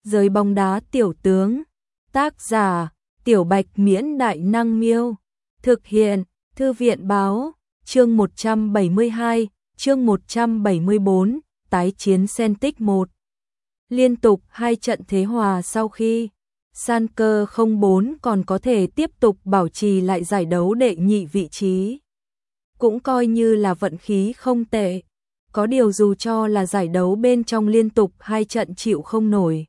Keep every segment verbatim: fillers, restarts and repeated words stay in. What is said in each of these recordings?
Giới bóng đá tiểu tướng. Tác giả: Tiểu Bạch Miễn Đại Năng Miêu. Thực hiện: Thư viện báo. Chương một trăm bảy mươi hai, chương một trăm bảy mươi bốn, tái chiến Celtic một. Liên tục hai trận thế hòa sau khi Schalke không bốn còn có thể tiếp tục bảo trì lại giải đấu đệ nhị vị trí. Cũng coi như là vận khí không tệ. Có điều dù cho là giải đấu bên trong liên tục hai trận chịu không nổi.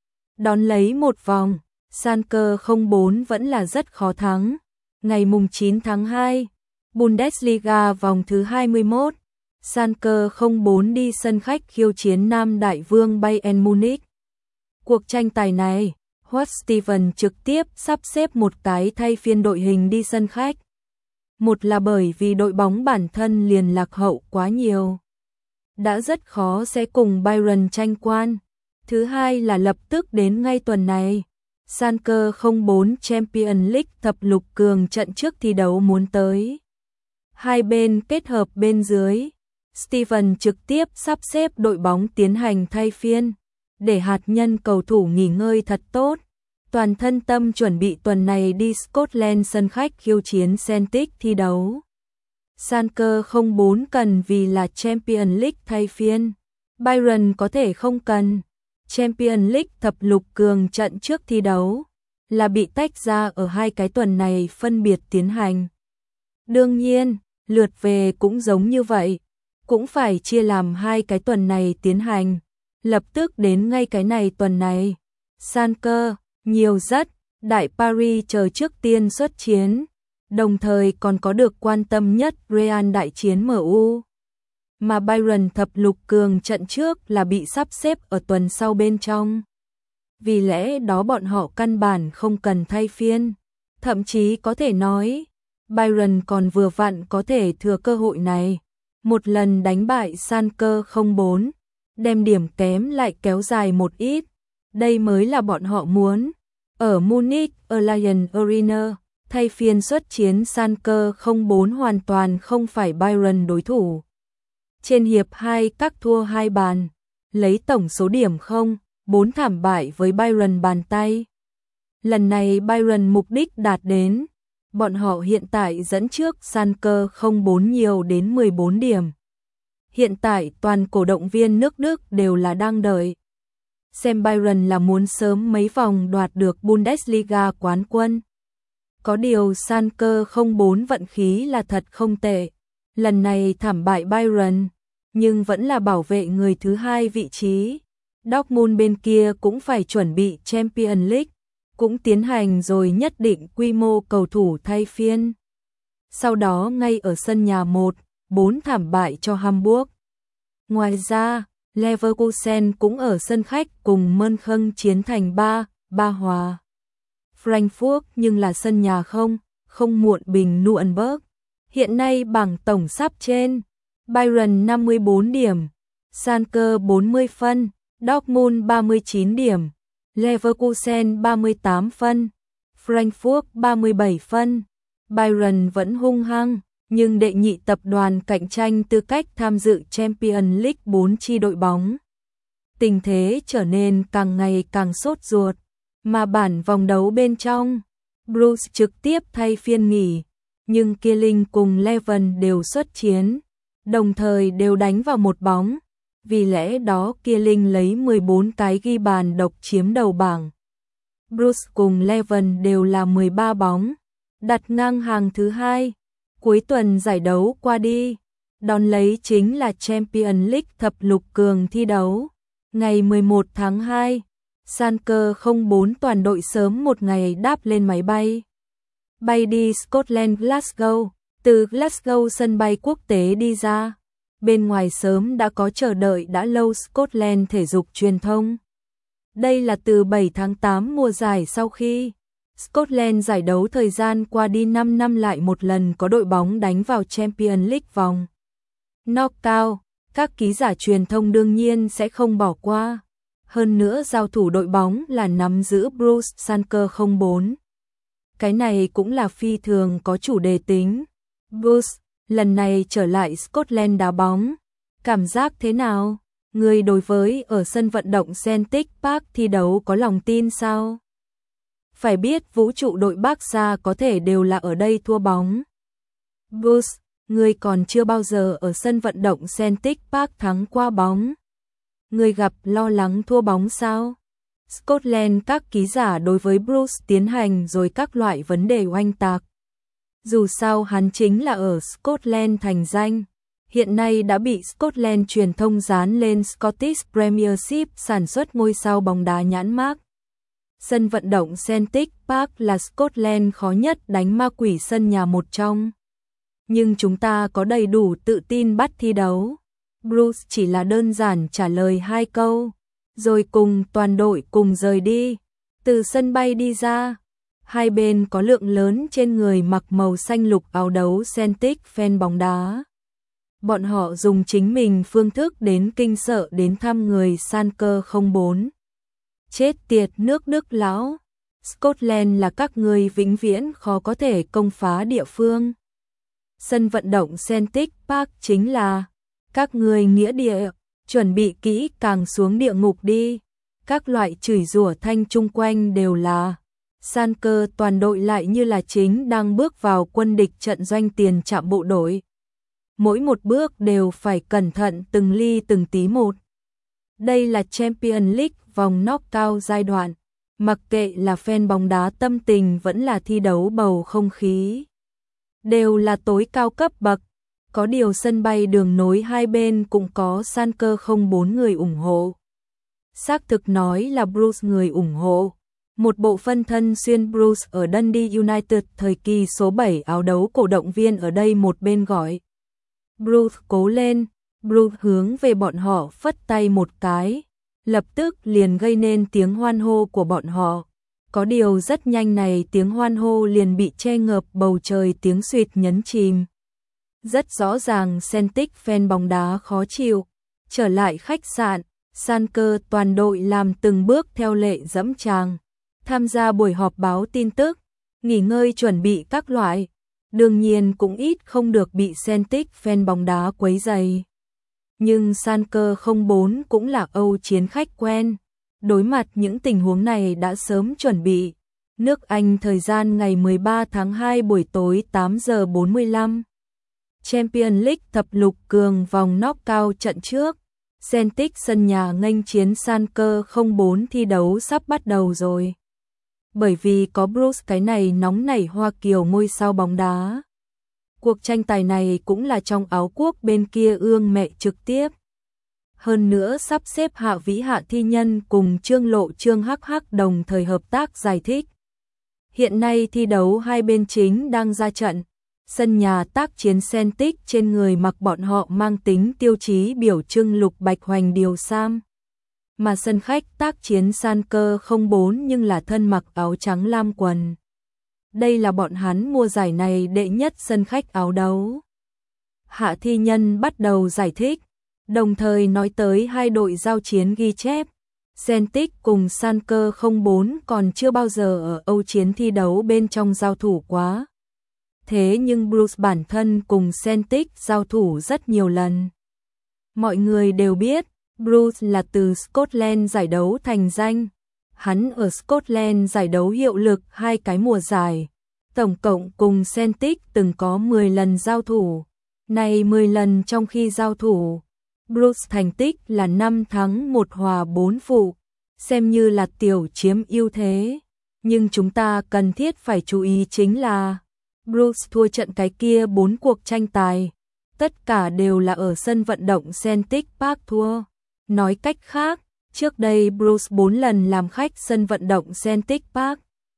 Đón lấy một vòng, Schalke không bốn vẫn là rất khó thắng. Ngày mùng chín tháng hai, Bundesliga vòng thứ hai mươi mốt, Schalke không bốn đi sân khách khiêu chiến Nam Đại Vương Bayern Munich. Cuộc tranh tài này, Howard Steven trực tiếp sắp xếp một cái thay phiên đội hình đi sân khách. Một là bởi vì đội bóng bản thân liền lạc hậu quá nhiều, đã rất khó sẽ cùng Bayern tranh quan. Thứ hai là lập tức đến ngay tuần này, Schalke không bốn Champions League thập lục cường trận trước thi đấu muốn tới. Hai bên kết hợp bên dưới, Steven trực tiếp sắp xếp đội bóng tiến hành thay phiên, để hạt nhân cầu thủ nghỉ ngơi thật tốt, toàn thân tâm chuẩn bị tuần này đi Scotland sân khách khiêu chiến Celtic thi đấu. Schalke không bốn cần vì là Champions League thay phiên, Bayern có thể không cần. Champions League thập lục cường trận trước thi đấu là bị tách ra ở hai cái tuần này phân biệt tiến hành. Đương nhiên, lượt về cũng giống như vậy, cũng phải chia làm hai cái tuần này tiến hành. Lập tức đến ngay cái này tuần này, Schalke nhiều rất, Đại Paris chờ trước tiên xuất chiến, đồng thời còn có được quan tâm nhất Real đại chiến em u. Mà Bayern thập lục cường trận trước là bị sắp xếp ở tuần sau bên trong. Vì lẽ đó bọn họ căn bản không cần thay phiên. Thậm chí có thể nói, Bayern còn vừa vặn có thể thừa cơ hội này. Một lần đánh bại Schalke không bốn, đem điểm kém lại kéo dài một ít. Đây mới là bọn họ muốn. Ở Munich Allianz Arena, thay phiên xuất chiến Schalke không bốn hoàn toàn không phải Bayern đối thủ. Trên hiệp hai các thua hai bàn, lấy tổng số điểm không, bốn thảm bại với Bayern bàn tay. Lần này Bayern mục đích đạt đến, bọn họ hiện tại dẫn trước Schalke không bốn nhiều đến mười bốn điểm. Hiện tại toàn cổ động viên nước Đức đều là đang đợi xem Bayern là muốn sớm mấy vòng đoạt được Bundesliga quán quân. Có điều Schalke không bốn vận khí là thật không tệ. Lần này thảm bại Bayern, nhưng vẫn là bảo vệ người thứ hai vị trí. Dortmund bên kia cũng phải chuẩn bị Champions League, cũng tiến hành rồi nhất định quy mô cầu thủ thay phiên. Sau đó ngay ở sân nhà một, bốn thảm bại cho Hamburg. Ngoài ra, Leverkusen cũng ở sân khách cùng Mönchen chiến thành ba, ba hòa. Frankfurt nhưng là sân nhà không, không muộn bình Nuremberg. Hiện nay bảng tổng sắp trên, Bayern năm mươi bốn điểm, Schalke bốn mươi phân, Dortmund ba mươi chín điểm, Leverkusen ba mươi tám phân, Frankfurt ba mươi bảy phân. Bayern vẫn hung hăng, nhưng đệ nhị tập đoàn cạnh tranh tư cách tham dự Champions League bốn chi đội bóng. Tình thế trở nên càng ngày càng sốt ruột, mà bản vòng đấu bên trong, Bruce trực tiếp thay phiên nghỉ. Nhưng Killing cùng Leven đều xuất chiến, đồng thời đều đánh vào một bóng. Vì lẽ đó Killing lấy mười bốn cái ghi bàn độc chiếm đầu bảng. Bruce cùng Leven đều là mười ba bóng, đặt ngang hàng thứ hai. Cuối tuần giải đấu qua đi, đón lấy chính là Champions League thập lục cường thi đấu. Ngày mười một tháng hai, Schalke không bốn toàn đội sớm một ngày đáp lên máy bay. Bay đi Scotland Glasgow, từ Glasgow sân bay quốc tế đi ra. Bên ngoài sớm đã có chờ đợi đã lâu Scotland thể dục truyền thông. Đây là từ bảy tháng tám mùa giải sau khi Scotland giải đấu thời gian qua đi năm năm lại một lần có đội bóng đánh vào Champions League vòng knockout. Các ký giả truyền thông đương nhiên sẽ không bỏ qua. Hơn nữa giao thủ đội bóng là nắm giữ Bruce Schalke không bốn. Cái này cũng là phi thường có chủ đề tính. Bruce, lần này trở lại Scotland đá bóng, cảm giác thế nào? Người đối với ở sân vận động Celtic Park thi đấu có lòng tin sao? Phải biết vũ trụ đội Barca có thể đều là ở đây thua bóng. Bruce, người còn chưa bao giờ ở sân vận động Celtic Park thắng qua bóng. Người gặp lo lắng thua bóng sao? Scotland các ký giả đối với Bruce tiến hành rồi các loại vấn đề oanh tạc. Dù sao hắn chính là ở Scotland thành danh. Hiện nay đã bị Scotland truyền thông dán lên Scottish Premiership sản xuất ngôi sao bóng đá nhãn mác. Sân vận động Celtic Park là Scotland khó nhất đánh ma quỷ sân nhà một trong. Nhưng chúng ta có đầy đủ tự tin bắt thi đấu. Bruce chỉ là đơn giản trả lời hai câu, rồi cùng toàn đội cùng rời đi. Từ sân bay đi ra, hai bên có lượng lớn trên người mặc màu xanh lục áo đấu Celtic fan bóng đá. Bọn họ dùng chính mình phương thức đến kinh sợ đến thăm người Schalke không bốn. Chết tiệt nước Đức lão, Scotland là các người vĩnh viễn khó có thể công phá địa phương. Sân vận động Celtic Park chính là các người nghĩa địa, chuẩn bị kỹ càng xuống địa ngục đi. Các loại chửi rủa thanh chung quanh đều là Schalke, toàn đội lại như là chính đang bước vào quân địch trận doanh tiền trạm bộ đội. Mỗi một bước đều phải cẩn thận từng ly từng tí một. Đây là Champions League vòng knockout giai đoạn, mặc kệ là fan bóng đá tâm tình vẫn là thi đấu bầu không khí, đều là tối cao cấp bậc. Có điều sân bay đường nối hai bên cũng có Schalke không bốn người ủng hộ. Xác thực nói là Bruce người ủng hộ. Một bộ phân thân xuyên Bruce ở Dundee United thời kỳ số bảy áo đấu cổ động viên ở đây một bên gọi Bruce cố lên. Bruce hướng về bọn họ phất tay một cái, lập tức liền gây nên tiếng hoan hô của bọn họ. Có điều rất nhanh này tiếng hoan hô liền bị che ngợp bầu trời tiếng suýt nhấn chìm. Rất rõ ràng Celtic fan bóng đá khó chịu. Trở lại khách sạn, Schalke toàn đội làm từng bước theo lệ dẫm tràng, tham gia buổi họp báo tin tức, nghỉ ngơi chuẩn bị các loại. Đương nhiên cũng ít không được bị Celtic fan bóng đá quấy rầy. Nhưng Schalke không bốn cũng là Âu chiến khách quen, đối mặt những tình huống này đã sớm chuẩn bị. Nước Anh thời gian ngày mười ba tháng hai buổi tối tám giờ bốn mươi lăm. Champions League thập lục cường vòng knockout trận trước, Celtic sân nhà nghênh chiến Schalke không bốn thi đấu sắp bắt đầu rồi. Bởi vì có Bruce cái này nóng nảy Hoa Kiều ngôi sao bóng đá. Cuộc tranh tài này cũng là trong áo quốc bên kia ương mẹ trực tiếp. Hơn nữa sắp xếp Hạ Vĩ Hạ Thi Nhân cùng Trương Lộ Trương Hắc Hắc đồng thời hợp tác giải thích. Hiện nay thi đấu hai bên chính đang ra trận. Sân nhà tác chiến Celtic trên người mặc bọn họ mang tính tiêu chí biểu trưng lục bạch hoành điều sam. Mà sân khách tác chiến Schalke không bốn nhưng là thân mặc áo trắng lam quần. Đây là bọn hắn mùa giải này đệ nhất sân khách áo đấu. Hạ Thi Nhân bắt đầu giải thích, đồng thời nói tới hai đội giao chiến ghi chép. Celtic cùng Schalke không bốn còn chưa bao giờ ở Âu chiến thi đấu bên trong giao thủ quá. Thế nhưng Bruce bản thân cùng Celtic giao thủ rất nhiều lần. Mọi người đều biết, Bruce là từ Scotland giải đấu thành danh. Hắn ở Scotland giải đấu hiệu lực hai cái mùa giải. Tổng cộng cùng Celtic từng có mười lần giao thủ. Này mười lần trong khi giao thủ, Bruce thành tích là năm thắng một hòa bốn phụ, xem như là tiểu chiếm ưu thế. Nhưng chúng ta cần thiết phải chú ý chính là Bruce thua trận cái kia bốn cuộc tranh tài, tất cả đều là ở sân vận động Celtic Park thua. Nói cách khác, trước đây Bruce bốn lần làm khách sân vận động Celtic Park,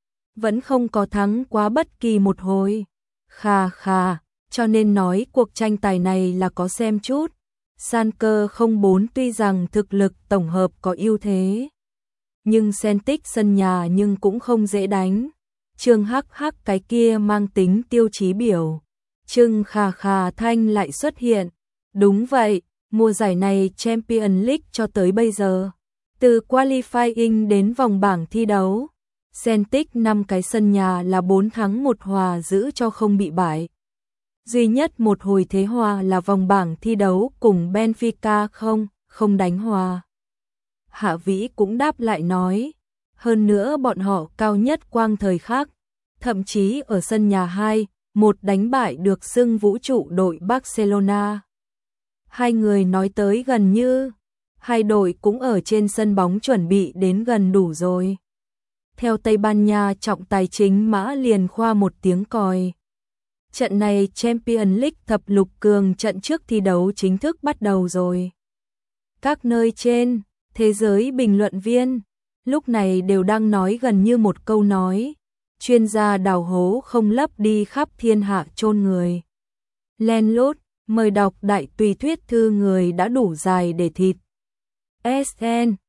vẫn không có thắng quá bất kỳ một hồi. Khà khà, cho nên nói cuộc tranh tài này là có xem chút. Schalke không bốn tuy rằng thực lực tổng hợp có ưu thế, nhưng Celtic sân nhà nhưng cũng không dễ đánh. Trương Hắc Hắc cái kia mang tính tiêu chí biểu. Trương khà khà thanh lại xuất hiện. Đúng vậy, mùa giải này Champions League cho tới bây giờ, từ qualifying đến vòng bảng thi đấu, Celtic năm cái sân nhà là bốn thắng một hòa giữ cho không bị bại. Duy nhất một hồi thế hòa là vòng bảng thi đấu cùng Benfica không không đánh hòa. Hạ Vĩ cũng đáp lại nói, hơn nữa bọn họ cao nhất quang thời khác, thậm chí ở sân nhà hai một đánh bại được xưng vũ trụ đội Barcelona. Hai người nói tới gần như hai đội cũng ở trên sân bóng chuẩn bị đến gần đủ rồi. Theo Tây Ban Nha trọng tài chính Mã liền khoa một tiếng còi. Trận này Champions League thập lục cường trận trước thi đấu chính thức bắt đầu rồi. Các nơi trên thế giới bình luận viên lúc này đều đang nói gần như một câu nói, chuyên gia đào hố không lấp đi khắp thiên hạ chôn người. Len lút, mời đọc đại tùy thuyết thư người đã đủ dài để thịt. ét en